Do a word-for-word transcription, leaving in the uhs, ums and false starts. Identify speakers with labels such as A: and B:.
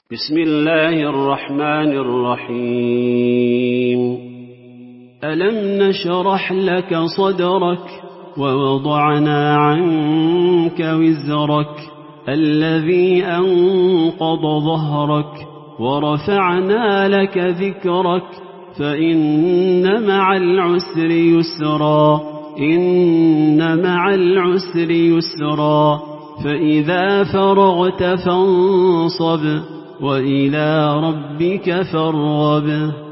A: بسم الله الرحمن الرحيم. ألم نشرح لك صدرك ووضعنا عنك وزرك الذي أنقض ظهرك ورفعنا لك ذكرك فإن مع العسر يسرا إن مع العسر يسرا فإذا فرغت فانصب وإلى ربك فارغب.